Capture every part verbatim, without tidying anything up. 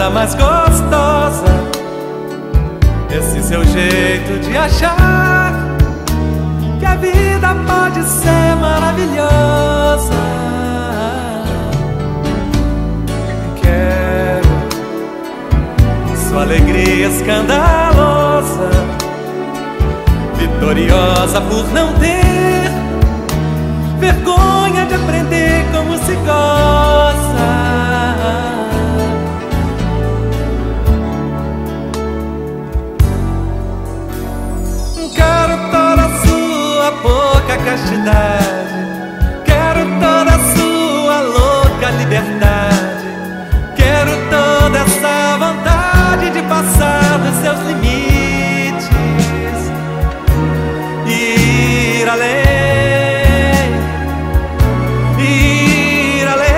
risada mais gostosa, esse seu jeito de achar que a vida pode ser maravilhosa. Quero sua alegria escandalosa, vitoriosa por não ter vergonha de aprender como se goza. Quero toda a sua pouca castidade, quero toda a sua louca liberdade, quero toda essa vontade de passar dos seus limites e ir além, ir além.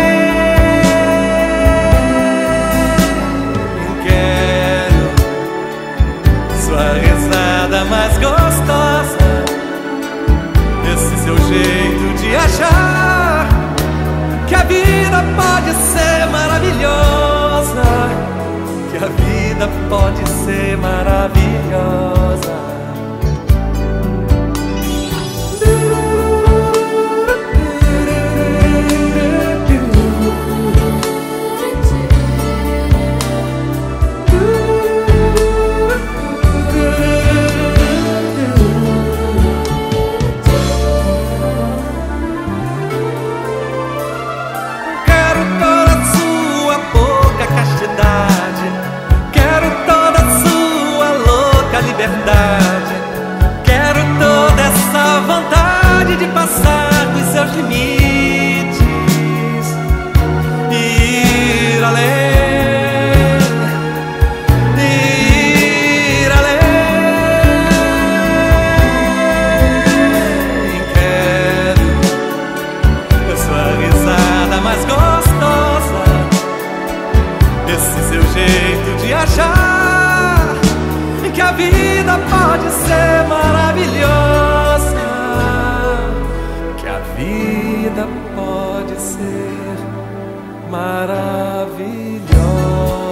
Quero sua risada mais gostosa, esse seu jeito de achar que a vida pode ser maravilhosa, que a vida pode ser maravilhosa. Liberdade, quero toda essa vontade de passar dos seus limites e ir além, ir além. Quero a sua risada mais gostosa, esse seu jeito de achar que a vida pode ser maravilhosa, que a vida pode ser maravilhosa.